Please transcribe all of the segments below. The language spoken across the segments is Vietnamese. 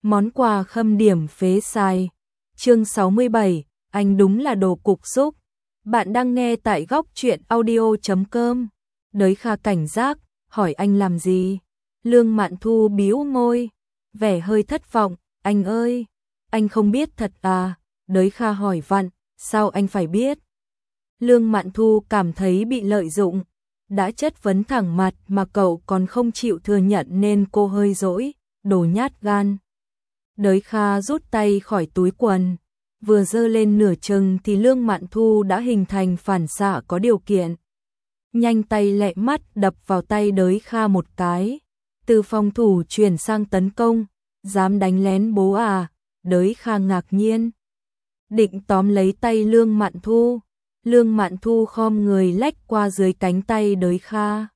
Món quà khâm điểm phế sai. Chương 67, anh đúng là đồ cục xúc. Bạn đang nghe tại góc truyện audio.com. Đới Kha cảnh giác, hỏi anh làm gì? Lương Mạn Thu bĩu môi, vẻ hơi thất vọng, anh ơi, anh không biết thật à? Đới Kha hỏi vặn, sao anh phải biết? Lương Mạn Thu cảm thấy bị lợi dụng, đã chất vấn thẳng mặt mà cậu còn không chịu thừa nhận nên cô hơi dỗi, đồ nhát gan. Đới Kha rút tay khỏi túi quần, vừa giơ lên nửa chừng thì Lương Mạn Thu đã hình thành phản xạ có điều kiện. Nhanh tay lẹ mắt đập vào tay Đới Kha một cái, từ phòng thủ chuyển sang tấn công, dám đánh lén bố à? Đới Kha ngạc nhiên, định tóm lấy tay Lương Mạn Thu. Lương Mạn Thu khom người lách qua dưới cánh tay Đới Kha,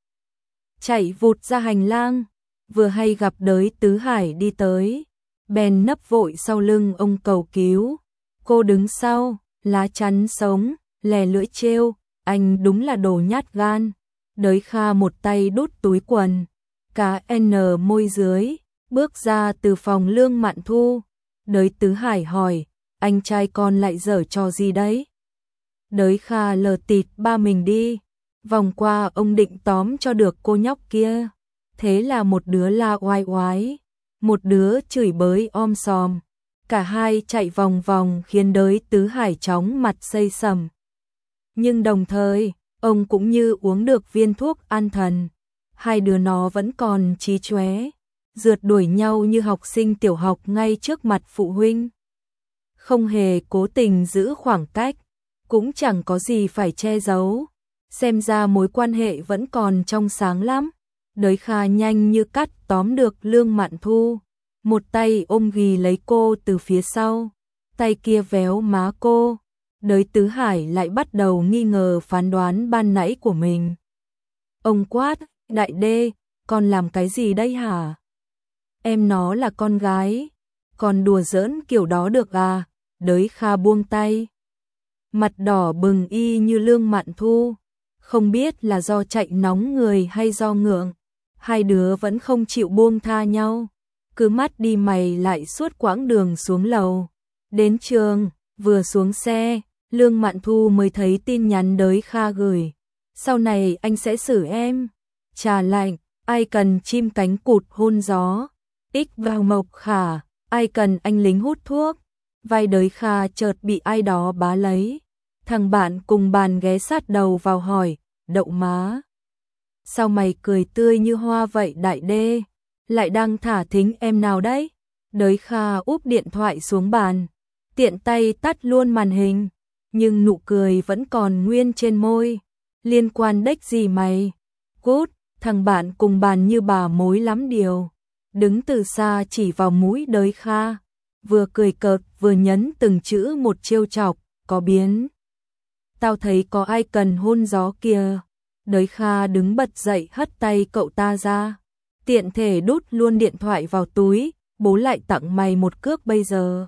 chạy vụt ra hành lang, vừa hay gặp Đới Tứ Hải đi tới, bèn nấp vội sau lưng ông cầu cứu. Cô đứng sau, lá chắn sống, lè lưỡi trêu, anh đúng là đồ nhát gan. Đới Kha một tay đút túi quần, cá N môi dưới, bước ra từ phòng Lương Mạn Thu. Đới Tứ Hải hỏi, anh trai con lại giở trò gì đấy? Đới Kha lờ tịt ba mình đi, vòng qua ông định tóm cho được cô nhóc kia. Thế là một đứa la oai oái, một đứa chửi bới om sòm. Cả hai chạy vòng vòng khiến Đới Tứ Hải chóng mặt xây sầm. Nhưng đồng thời, ông cũng như uống được viên thuốc an thần. Hai đứa nó vẫn còn trí chóe, rượt đuổi nhau như học sinh tiểu học ngay trước mặt phụ huynh. Không hề cố tình giữ khoảng cách, cũng chẳng có gì phải che giấu. Xem ra mối quan hệ vẫn còn trong sáng lắm. Đới Kha nhanh như cắt tóm được Lương Mạn Thu, một tay ôm ghì lấy cô từ phía sau, tay kia véo má cô. Đới Tứ Hải lại bắt đầu nghi ngờ phán đoán ban nãy của mình. Ông quát, đại đê, con làm cái gì đây hả? Em nó là con gái, còn đùa giỡn kiểu đó được à? Đới Kha buông tay, mặt đỏ bừng y như Lương Mạn Thu, không biết là do chạy nóng người hay do ngượng. Hai đứa vẫn không chịu buông tha nhau, cứ mắt đi mày lại suốt quãng đường xuống lầu. Đến trường, vừa xuống xe, Lương Mạn Thu mới thấy tin nhắn Đới Kha gửi. Sau này anh sẽ xử em. Trà lạnh, ai cần chim cánh cụt hôn gió. Ích vào mộc khả, ai cần anh lính hút thuốc. Vai Đới Kha chợt bị ai đó bá lấy. Thằng bạn cùng bàn ghé sát đầu vào hỏi, đậu má, sao mày cười tươi như hoa vậy đại đê? Lại đang thả thính em nào đấy? Đới Kha úp điện thoại xuống bàn, tiện tay tắt luôn màn hình, nhưng nụ cười vẫn còn nguyên trên môi. Liên quan đếch gì mày? Cút, thằng bạn cùng bàn như bà mối lắm điều. Đứng từ xa chỉ vào mũi Đới Kha, vừa cười cợt vừa nhấn từng chữ một trêu chọc, có biến. Tao thấy có ai cần hôn gió kìa. Đới Kha đứng bật dậy hất tay cậu ta ra, tiện thể đút luôn điện thoại vào túi, bố lại tặng mày một cước bây giờ.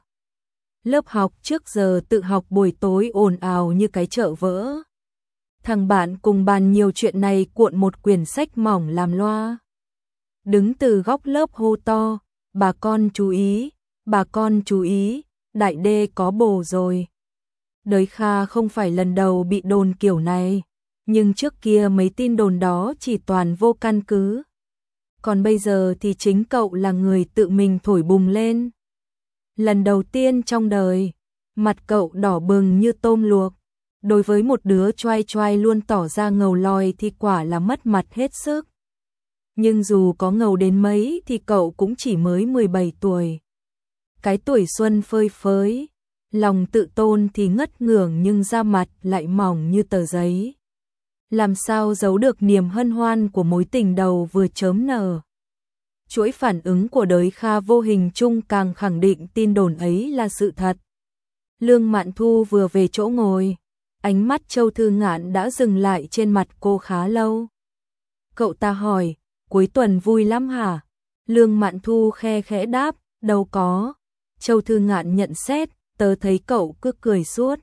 Lớp học trước giờ tự học buổi tối ồn ào như cái chợ vỡ. Thằng bạn cùng bàn nhiều chuyện này cuộn một quyển sách mỏng làm loa. Đứng từ góc lớp hô to, bà con chú ý, bà con chú ý, đại đê có bồ rồi. Đới Kha không phải lần đầu bị đồn kiểu này, nhưng trước kia mấy tin đồn đó chỉ toàn vô căn cứ. Còn bây giờ thì chính cậu là người tự mình thổi bùng lên. Lần đầu tiên trong đời, mặt cậu đỏ bừng như tôm luộc. Đối với một đứa choai choai luôn tỏ ra ngầu lòi thì quả là mất mặt hết sức. Nhưng dù có ngầu đến mấy thì cậu cũng chỉ mới 17 tuổi. Cái tuổi xuân phơi phới, lòng tự tôn thì ngất ngưởng nhưng da mặt lại mỏng như tờ giấy. Làm sao giấu được niềm hân hoan của mối tình đầu vừa chớm nở. Chuỗi phản ứng của Đới Kha vô hình chung càng khẳng định tin đồn ấy là sự thật. Lương Mạn Thu vừa về chỗ ngồi, ánh mắt Châu Thư Ngạn đã dừng lại trên mặt cô khá lâu. Cậu ta hỏi, cuối tuần vui lắm hả? Lương Mạn Thu khe khẽ đáp, đâu có. Châu Thư Ngạn nhận xét, tớ thấy cậu cứ cười suốt.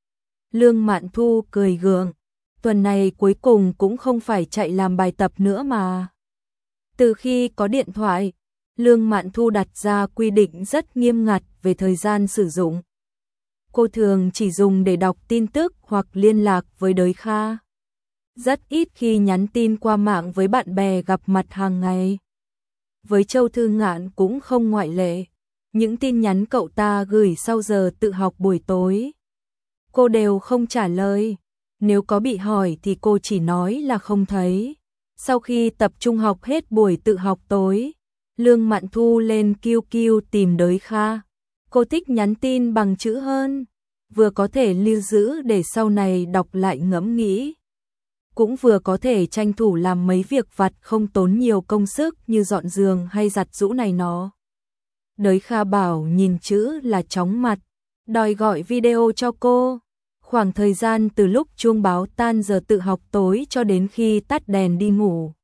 Lương Mạn Thu cười gượng, tuần này cuối cùng cũng không phải chạy làm bài tập nữa mà. Từ khi có điện thoại, Lương Mạn Thu đặt ra quy định rất nghiêm ngặt về thời gian sử dụng. Cô thường chỉ dùng để đọc tin tức hoặc liên lạc với Đới Kha. Rất ít khi nhắn tin qua mạng với bạn bè gặp mặt hàng ngày. Với Châu Thư Ngạn cũng không ngoại lệ. Những tin nhắn cậu ta gửi sau giờ tự học buổi tối, cô đều không trả lời. Nếu có bị hỏi thì cô chỉ nói là không thấy. Sau khi tập trung học hết buổi tự học tối, Lương Mạn Thu lên QQ tìm Đới Kha. Cô thích nhắn tin bằng chữ hơn, vừa có thể lưu giữ để sau này đọc lại ngẫm nghĩ, cũng vừa có thể tranh thủ làm mấy việc vặt không tốn nhiều công sức như dọn giường hay giặt giũ này nó. Đới Kha bảo nhìn chữ là chóng mặt, đòi gọi video cho cô. Khoảng thời gian từ lúc chuông báo tan giờ tự học tối cho đến khi tắt đèn đi ngủ,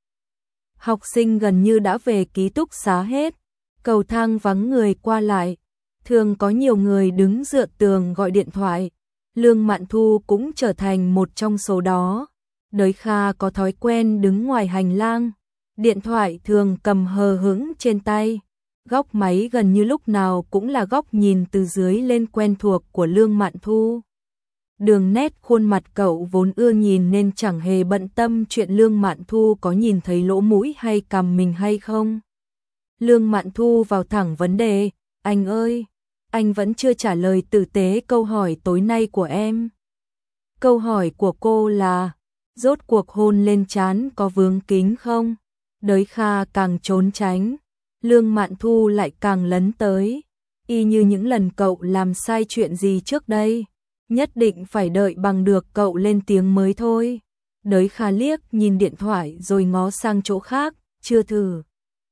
học sinh gần như đã về ký túc xá hết. Cầu thang vắng người qua lại, thường có nhiều người đứng dựa tường gọi điện thoại. Lương Mạn Thu cũng trở thành một trong số đó. Đới Kha có thói quen đứng ngoài hành lang, điện thoại thường cầm hờ hững trên tay. Góc máy gần như lúc nào cũng là góc nhìn từ dưới lên quen thuộc của Lương Mạn Thu. Đường nét khuôn mặt cậu vốn ưa nhìn nên chẳng hề bận tâm chuyện Lương Mạn Thu có nhìn thấy lỗ mũi hay cằm mình hay không. Lương Mạn Thu vào thẳng vấn đề, anh ơi, anh vẫn chưa trả lời tử tế câu hỏi tối nay của em. Câu hỏi của cô là, rốt cuộc hôn lên trán có vướng kính không? Đới Kha càng trốn tránh, Lương Mạn Thu lại càng lấn tới, y như những lần cậu làm sai chuyện gì trước đây, nhất định phải đợi bằng được cậu lên tiếng mới thôi. Đới Kha liếc nhìn điện thoại rồi ngó sang chỗ khác, chưa thử.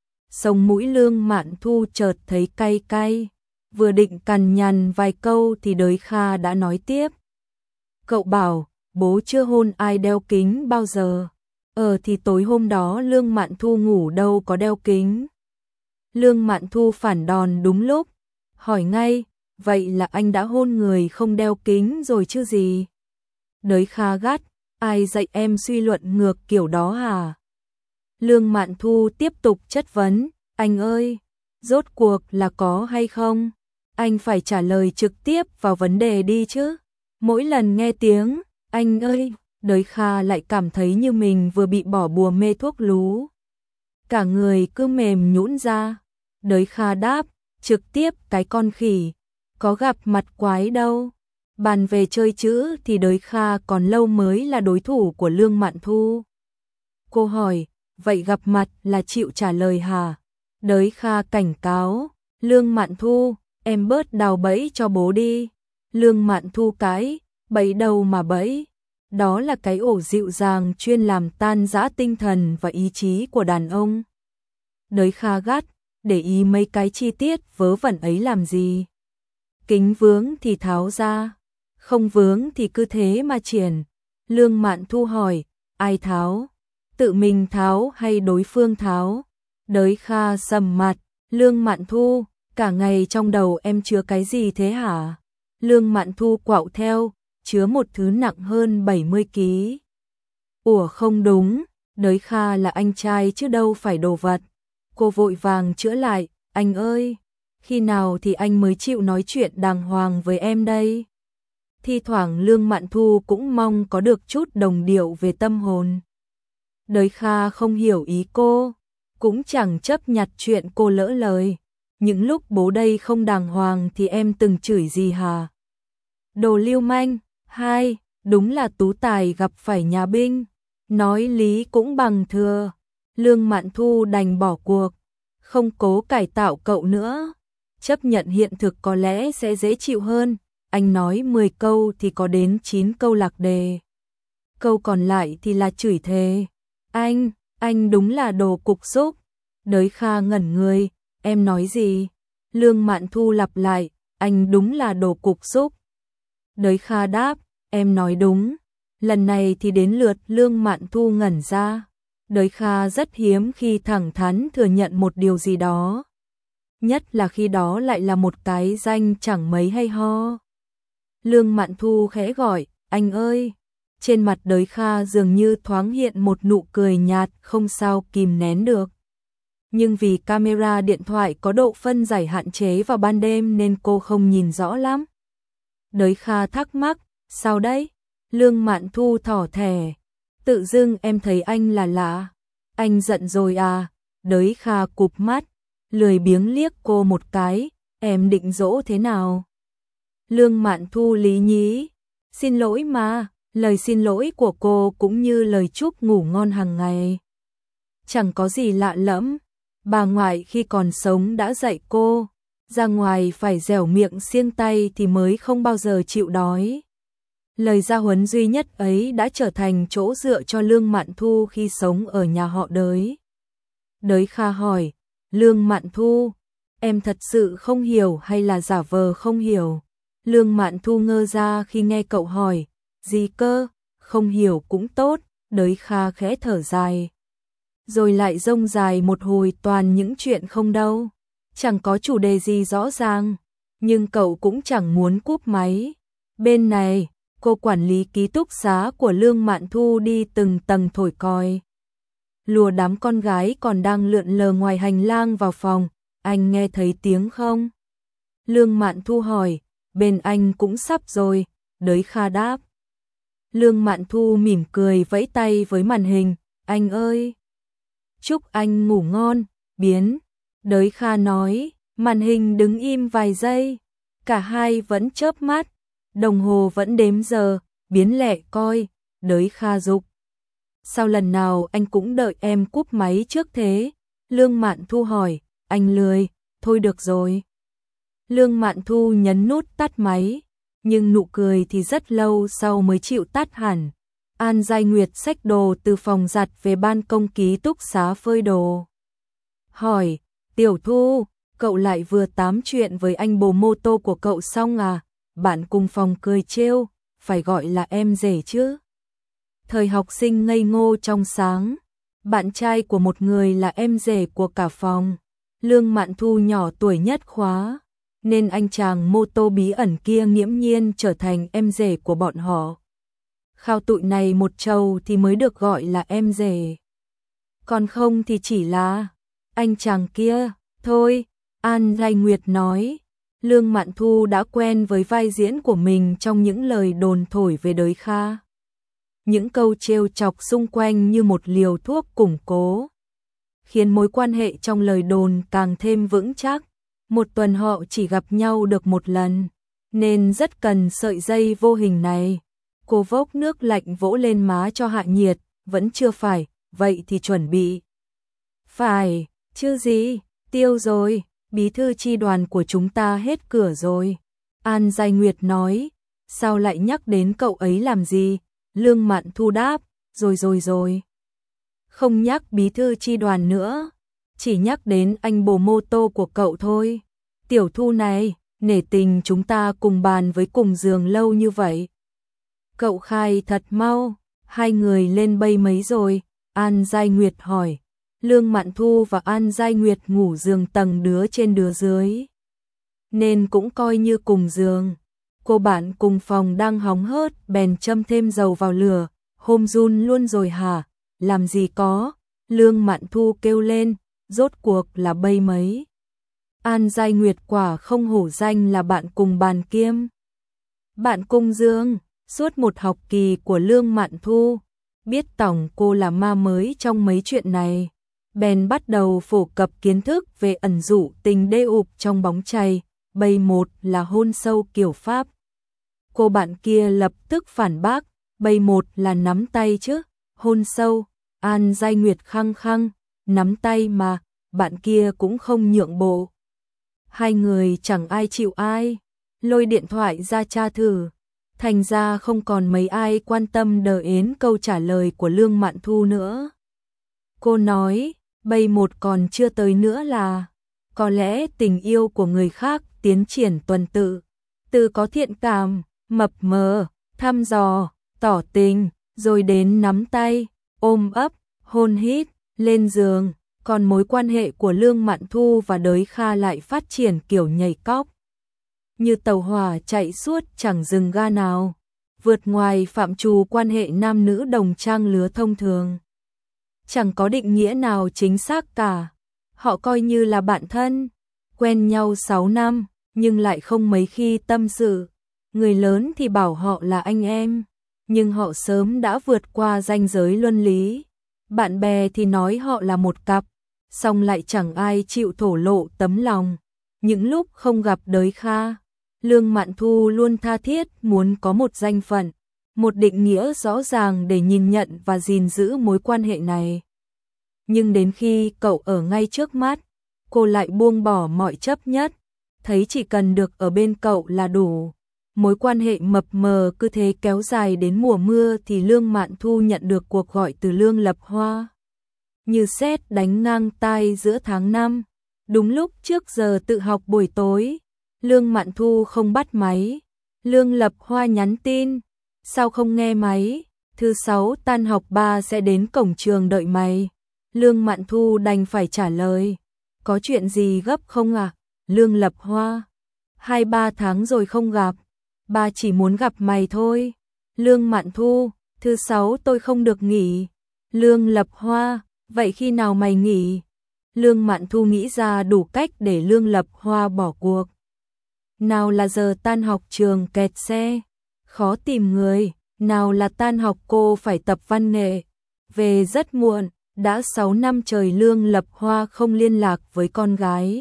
Sống mũi Lương Mạn Thu chợt thấy cay cay, vừa định cằn nhằn vài câu thì Đới Kha đã nói tiếp. Cậu bảo, bố chưa hôn ai đeo kính bao giờ. Thì tối hôm đó Lương Mạn Thu ngủ đâu có đeo kính. Lương Mạn Thu phản đòn đúng lúc, hỏi ngay, vậy là anh đã hôn người không đeo kính rồi chứ gì? Đới Kha gắt, ai dạy em suy luận ngược kiểu đó hả? Lương Mạn Thu tiếp tục chất vấn, anh ơi, rốt cuộc là có hay không? Anh phải trả lời trực tiếp vào vấn đề đi chứ. Mỗi lần nghe tiếng, anh ơi, Đới Kha lại cảm thấy như mình vừa bị bỏ bùa mê thuốc lú. Cả người cứ mềm nhũn ra. Đới Kha đáp, trực tiếp cái con khỉ, có gặp mặt quái đâu. Bàn về chơi chữ thì Đới Kha còn lâu mới là đối thủ của Lương Mạn Thu. Cô hỏi, vậy gặp mặt là chịu trả lời hả? Đới Kha cảnh cáo, Lương Mạn Thu, em bớt đào bẫy cho bố đi. Lương Mạn Thu cái, bẫy đâu mà bẫy? Đó là cái ổ dịu dàng chuyên làm tan rã tinh thần và ý chí của đàn ông. Đới Kha gắt, để ý mấy cái chi tiết vớ vẩn ấy làm gì? Kính vướng thì tháo ra, không vướng thì cứ thế mà triển. Lương Mạn Thu hỏi, ai tháo? Tự mình tháo hay đối phương tháo? Đới Kha sầm mặt, Lương Mạn Thu, cả ngày trong đầu em chứa cái gì thế hả? Lương Mạn Thu quạo theo, chứa một thứ nặng hơn 70 kg. Ủa không đúng, Đới Kha là anh trai chứ đâu phải đồ vật. Cô vội vàng chữa lại, anh ơi, khi nào thì anh mới chịu nói chuyện đàng hoàng với em đây? Thi thoảng Lương Mạn Thu cũng mong có được chút đồng điệu về tâm hồn. Đới Kha không hiểu ý cô, cũng chẳng chấp nhặt chuyện cô lỡ lời. Những lúc bố đây không đàng hoàng thì em từng chửi gì hả? Đồ lưu manh, hai, đúng là tú tài gặp phải nhà binh. Nói lý cũng bằng thừa. Lương Mạn Thu đành bỏ cuộc, không cố cải tạo cậu nữa. Chấp nhận hiện thực có lẽ sẽ dễ chịu hơn. Anh nói 10 câu thì có đến 9 câu lạc đề. Câu còn lại thì là chửi thề. Anh đúng là đồ cục xúc. Đới Kha ngẩn người, em nói gì? Lương Mạn Thu lặp lại, anh đúng là đồ cục xúc. Đới Kha đáp, em nói đúng. Lần này thì đến lượt Lương Mạn Thu ngẩn ra. Đới Kha rất hiếm khi thẳng thắn thừa nhận một điều gì đó. Nhất là khi đó lại là một cái danh chẳng mấy hay ho. Lương Mạn Thu khẽ gọi, anh ơi. Trên mặt Đới Kha dường như thoáng hiện một nụ cười nhạt không sao kìm nén được. nhưng vì camera điện thoại có độ phân giải hạn chế vào ban đêm nên cô không nhìn rõ lắm. Đới Kha thắc mắc, sao đấy? Lương Mạn Thu thỏ thẻ, tự dưng em thấy anh là lạ. Anh giận rồi à? Đới Kha cụp mắt, lười biếng liếc cô một cái, em định dỗ thế nào? Lương Mạn Thu lý nhí, xin lỗi mà, lời xin lỗi của cô cũng như lời chúc ngủ ngon hàng ngày. Chẳng có gì lạ lẫm, bà ngoại khi còn sống đã dạy cô, ra ngoài phải dẻo miệng siêng tay thì mới không bao giờ chịu đói. Lời gia huấn duy nhất ấy đã trở thành chỗ dựa cho Lương Mạn Thu khi sống ở nhà họ Đới. Đới Kha hỏi, Lương Mạn Thu, em thật sự không hiểu hay là giả vờ không hiểu? Lương Mạn Thu ngơ ra khi nghe cậu hỏi, gì cơ, không hiểu cũng tốt. Đới Kha khẽ thở dài, rồi lại rông dài một hồi toàn những chuyện không đâu, chẳng có chủ đề gì rõ ràng, nhưng cậu cũng chẳng muốn cúp máy. Bên này, cô quản lý ký túc xá của Lương Mạn Thu đi từng tầng thổi còi. Lùa đám con gái còn đang lượn lờ ngoài hành lang vào phòng, anh nghe thấy tiếng không? Lương Mạn Thu hỏi, bên anh cũng sắp rồi, Đới Kha đáp. Lương Mạn Thu mỉm cười vẫy tay với màn hình, anh ơi! Chúc anh ngủ ngon, biến. Đới Kha nói, màn hình đứng im vài giây, cả hai vẫn chớp mắt, đồng hồ vẫn đếm giờ, biến lẹ coi, Đới Kha giục. Sao lần nào anh cũng đợi em cúp máy trước thế? Lương Mạn Thu hỏi, anh lười, thôi được rồi. Lương Mạn Thu nhấn nút tắt máy, nhưng nụ cười thì rất lâu sau mới chịu tắt hẳn. An Giai Nguyệt xách đồ từ phòng giặt về ban công ký túc xá phơi đồ. Hỏi, Tiểu Thu, cậu lại vừa tám chuyện với anh bồ mô tô của cậu xong à? Bạn cùng phòng cười trêu, phải gọi là em rể chứ. Thời học sinh ngây ngô trong sáng, bạn trai của một người là em rể của cả phòng. Lương Mạn Thu nhỏ tuổi nhất khóa, nên anh chàng mô tô bí ẩn kia nghiễm nhiên trở thành em rể của bọn họ. Khao tụi này một trầu thì mới được gọi là em rể. Còn không thì chỉ là anh chàng kia, thôi, An Giai Nguyệt nói. Lương Mạn Thu đã quen với vai diễn của mình trong những lời đồn thổi về Đới Kha. Những câu trêu chọc xung quanh như một liều thuốc củng cố, khiến mối quan hệ trong lời đồn càng thêm vững chắc. Một tuần họ chỉ gặp nhau được một lần, nên rất cần sợi dây vô hình này. Cô vốc nước lạnh vỗ lên má cho hạ nhiệt, vẫn chưa phải, vậy thì chuẩn bị. Phải, chứ gì, tiêu rồi, bí thư chi đoàn của chúng ta hết cửa rồi. An Giai Nguyệt nói, sao lại nhắc đến cậu ấy làm gì? Lương Mạn Thu đáp, rồi. Không nhắc bí thư chi đoàn nữa, chỉ nhắc đến anh bồ mô tô của cậu thôi. Tiểu Thu này, nể tình chúng ta cùng bàn với cùng giường lâu như vậy. Cậu khai thật mau, hai người lên bay mấy rồi? An Giai Nguyệt hỏi. Lương Mạn Thu và An Giai Nguyệt ngủ giường tầng đứa trên đứa dưới, nên cũng coi như cùng giường. Cô bạn cùng phòng đang hóng hớt bèn châm thêm dầu vào lửa. Hôm run luôn rồi hả? Làm gì có? Lương Mạn Thu kêu lên, rốt cuộc là bay mấy? An Giai Nguyệt quả không hổ danh là bạn cùng bàn kiêm. Bạn cùng giường, suốt một học kỳ của Lương Mạn Thu, biết tổng cô là ma mới trong mấy chuyện này, bèn bắt đầu phổ cập kiến thức về ẩn dụ tình đê ụp trong bóng chày. Bay một là hôn sâu kiểu Pháp. Cô bạn kia lập tức phản bác, bay một là nắm tay chứ, hôn sâu. An Giai Nguyệt khăng khăng, nắm tay mà, bạn kia cũng không nhượng bộ. Hai người chẳng ai chịu ai, lôi điện thoại ra tra thử. Thành ra không còn mấy ai quan tâm đờ ến câu trả lời của Lương Mạn Thu nữa. Cô nói, bay một còn chưa tới nữa là, có lẽ tình yêu của người khác tiến triển tuần tự, từ có thiện cảm, mập mờ, thăm dò, tỏ tình, rồi đến nắm tay, ôm ấp, hôn hít, lên giường. Còn mối quan hệ của Lương Mạn Thu và Đới Kha lại phát triển kiểu nhảy cóc, như tàu hỏa chạy suốt chẳng dừng ga nào, vượt ngoài phạm trù quan hệ nam nữ đồng trang lứa thông thường. Chẳng có định nghĩa nào chính xác cả. Họ coi như là bạn thân, quen nhau 6 năm, nhưng lại không mấy khi tâm sự. Người lớn thì bảo họ là anh em, nhưng họ sớm đã vượt qua ranh giới luân lý. Bạn bè thì nói họ là một cặp, song lại chẳng ai chịu thổ lộ tấm lòng. Những lúc không gặp Đới Kha, Lương Mạn Thu luôn tha thiết muốn có một danh phận, một định nghĩa rõ ràng để nhìn nhận và gìn giữ mối quan hệ này. Nhưng đến khi cậu ở ngay trước mắt, cô lại buông bỏ mọi chấp nhất, thấy chỉ cần được ở bên cậu là đủ. Mối quan hệ mập mờ cứ thế kéo dài đến mùa mưa thì Lương Mạn Thu nhận được cuộc gọi từ Lương Lập Hoa. Như sét đánh ngang tai giữa tháng 5, đúng lúc trước giờ tự học buổi tối, Lương Mạn Thu không bắt máy. Lương Lập Hoa nhắn tin, sao không nghe máy, thứ 6 tan học 3 sẽ đến cổng trường đợi mày. Lương Mạn Thu đành phải trả lời, có chuyện gì gấp không à? Lương Lập Hoa, 2-3 tháng rồi không gặp, ba chỉ muốn gặp mày thôi. Lương Mạn Thu, thứ 6 tôi không được nghỉ. Lương Lập Hoa, vậy khi nào mày nghỉ? Lương Mạn Thu nghĩ ra đủ cách để Lương Lập Hoa bỏ cuộc. Nào là giờ tan học trường kẹt xe, khó tìm người, nào là tan học cô phải tập văn nghệ, về rất muộn, đã 6 năm trời Lương Lập Hoa không liên lạc với con gái.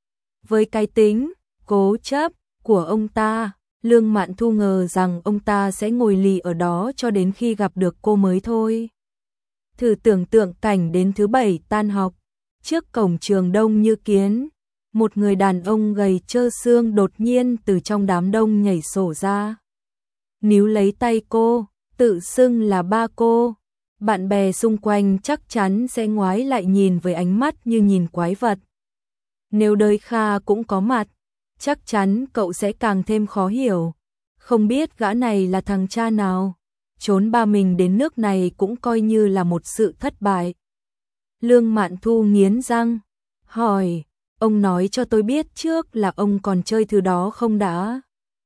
Với cái tính cố chấp của ông ta, Lương Mạn Thu ngờ rằng ông ta sẽ ngồi lì ở đó cho đến khi gặp được cô mới thôi. Thử tưởng tượng cảnh đến thứ 7 tan học, trước cổng trường đông như kiến, một người đàn ông gầy trơ xương đột nhiên từ trong đám đông nhảy sổ ra. Níu lấy tay cô, tự xưng là ba cô. Bạn bè xung quanh chắc chắn sẽ ngoái lại nhìn với ánh mắt như nhìn quái vật. Nếu Đới Kha cũng có mặt, chắc chắn cậu sẽ càng thêm khó hiểu. Không biết gã này là thằng cha nào, trốn ba mình đến nước này cũng coi như là một sự thất bại. Lương Mạn Thu nghiến răng, hỏi, ông nói cho tôi biết trước là ông còn chơi thứ đó không đã?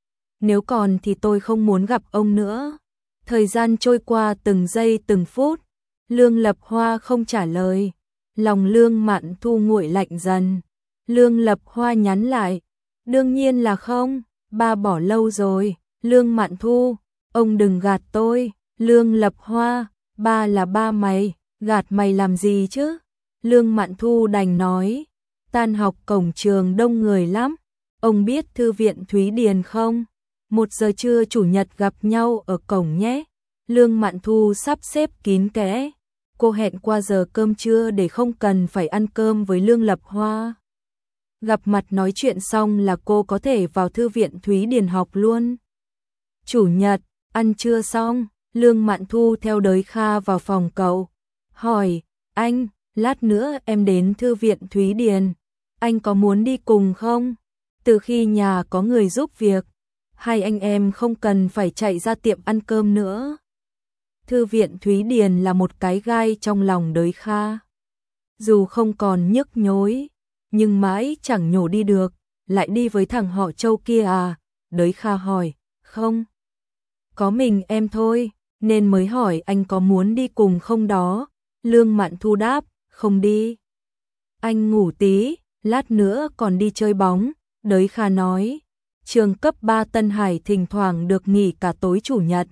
Nếu còn thì tôi không muốn gặp ông nữa. Thời gian trôi qua từng giây từng phút, Lương Lập Hoa không trả lời, lòng Lương Mạn Thu nguội lạnh dần. Lương Lập Hoa nhắn lại, đương nhiên là không, ba bỏ lâu rồi. Lương Mạn Thu, ông đừng gạt tôi. Lương Lập Hoa, ba là ba mày, gạt mày làm gì chứ? Lương Mạn Thu đành nói, tan học cổng trường đông người lắm, ông biết thư viện Thúy Điền không? 1 giờ trưa chủ nhật gặp nhau ở cổng nhé. Lương Mạn Thu sắp xếp kín kẽ, cô hẹn qua giờ cơm trưa để không cần phải ăn cơm với Lương Lập Hoa. Gặp mặt nói chuyện xong là cô có thể vào thư viện Thúy Điền học luôn. Chủ nhật, ăn trưa xong, Lương Mạn Thu theo Đới Kha vào phòng cậu, hỏi, anh, lát nữa em đến thư viện Thúy Điền, anh có muốn đi cùng không? Từ khi nhà có người giúp việc, hai anh em không cần phải chạy ra tiệm ăn cơm nữa. Thư viện Thúy Điền là một cái gai trong lòng Đới Kha. Dù không còn nhức nhối, nhưng mãi chẳng nhổ đi được, lại đi với thằng họ Châu kia à? Đới Kha hỏi, không. Có mình em thôi, nên mới hỏi anh có muốn đi cùng không đó. Lương Mạn Thu đáp, không đi. Anh ngủ tí, lát nữa còn đi chơi bóng. Đới Kha nói, trường cấp 3 Tân Hải thỉnh thoảng được nghỉ cả tối chủ nhật.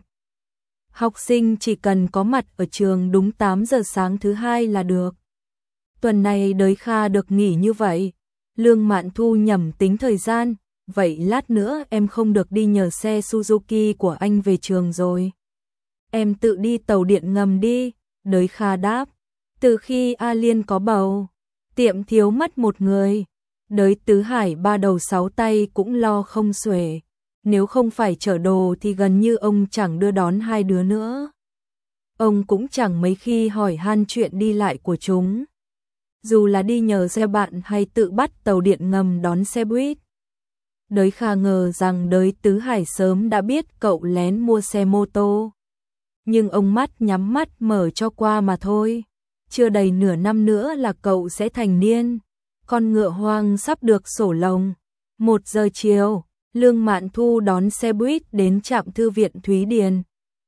Học sinh chỉ cần có mặt ở trường đúng 8 giờ sáng thứ 2 là được. Tuần này Đới Kha được nghỉ như vậy. Lương Mạn Thu nhẩm tính thời gian, vậy lát nữa em không được đi nhờ xe Suzuki của anh về trường rồi. Em tự đi tàu điện ngầm đi. Đới Kha đáp, từ khi A Liên có bầu, tiệm thiếu mất một người. Đới Tứ Hải 3 đầu 6 tay cũng lo không xuể. Nếu không phải chở đồ thì gần như ông chẳng đưa đón hai đứa nữa. Ông cũng chẳng mấy khi hỏi han chuyện đi lại của chúng. Dù là đi nhờ xe bạn hay tự bắt tàu điện ngầm đón xe buýt. Đới Kha ngờ rằng Đới Tứ Hải sớm đã biết cậu lén mua xe mô tô. Nhưng ông mắt nhắm mắt mở cho qua mà thôi. Chưa đầy nửa năm nữa là cậu sẽ thành niên. Con ngựa hoang sắp được sổ lồng. 1 giờ chiều, Lương Mạn Thu đón xe buýt đến trạm thư viện Thúy Điền.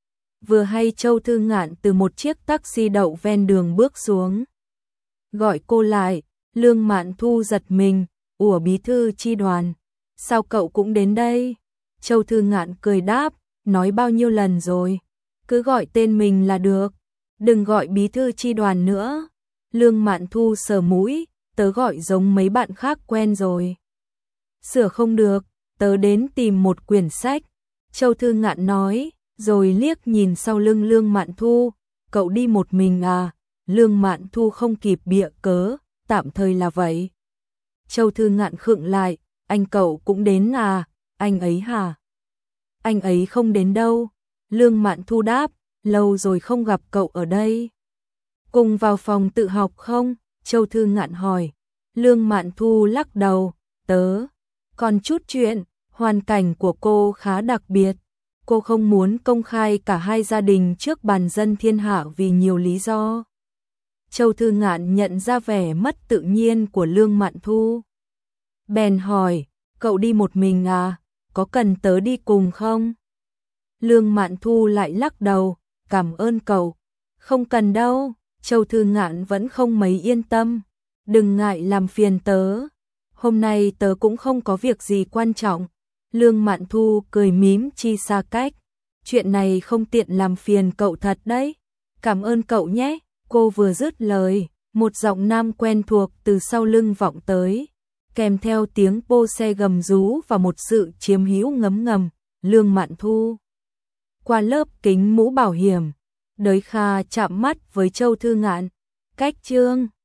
Vừa hay Châu Thư Ngạn từ một chiếc taxi đậu ven đường bước xuống. Gọi cô lại, Lương Mạn Thu giật mình, ủa bí thư chi đoàn, sao cậu cũng đến đây? Châu Thư Ngạn cười đáp, nói bao nhiêu lần rồi, cứ gọi tên mình là được, đừng gọi bí thư chi đoàn nữa. Lương Mạn Thu sờ mũi, tớ gọi giống mấy bạn khác quen rồi. Sửa không được, tớ đến tìm một quyển sách. Châu Thư Ngạn nói, rồi liếc nhìn sau lưng Lương Mạn Thu, cậu đi một mình à? Lương Mạn Thu không kịp bịa cớ, tạm thời là vậy. Châu Thư Ngạn khựng lại, anh cậu cũng đến à? Anh ấy hả? Anh ấy không đến đâu. Lương Mạn Thu đáp, lâu rồi không gặp cậu ở đây. Cùng vào phòng tự học không? Châu Thư Ngạn hỏi. Lương Mạn Thu lắc đầu, tớ còn chút chuyện, hoàn cảnh của cô khá đặc biệt. Cô không muốn công khai cả hai gia đình trước bàn dân thiên hạ vì nhiều lý do. Châu Thư Ngạn nhận ra vẻ mất tự nhiên của Lương Mạn Thu. Bèn hỏi, cậu đi một mình à? Có cần tớ đi cùng không? Lương Mạn Thu lại lắc đầu, cảm ơn cậu. Không cần đâu. Châu Thư Ngạn vẫn không mấy yên tâm. Đừng ngại làm phiền tớ. Hôm nay tớ cũng không có việc gì quan trọng. Lương Mạn Thu cười mím chi xa cách. Chuyện này không tiện làm phiền cậu thật đấy. Cảm ơn cậu nhé. Cô vừa dứt lời, một giọng nam quen thuộc từ sau lưng vọng tới, kèm theo tiếng pô xe gầm rú và một sự chiếm hữu ngấm ngầm. Lương Mạn Thu qua lớp kính mũ bảo hiểm, Đới Kha chạm mắt với Châu Thư Ngạn. Cách chương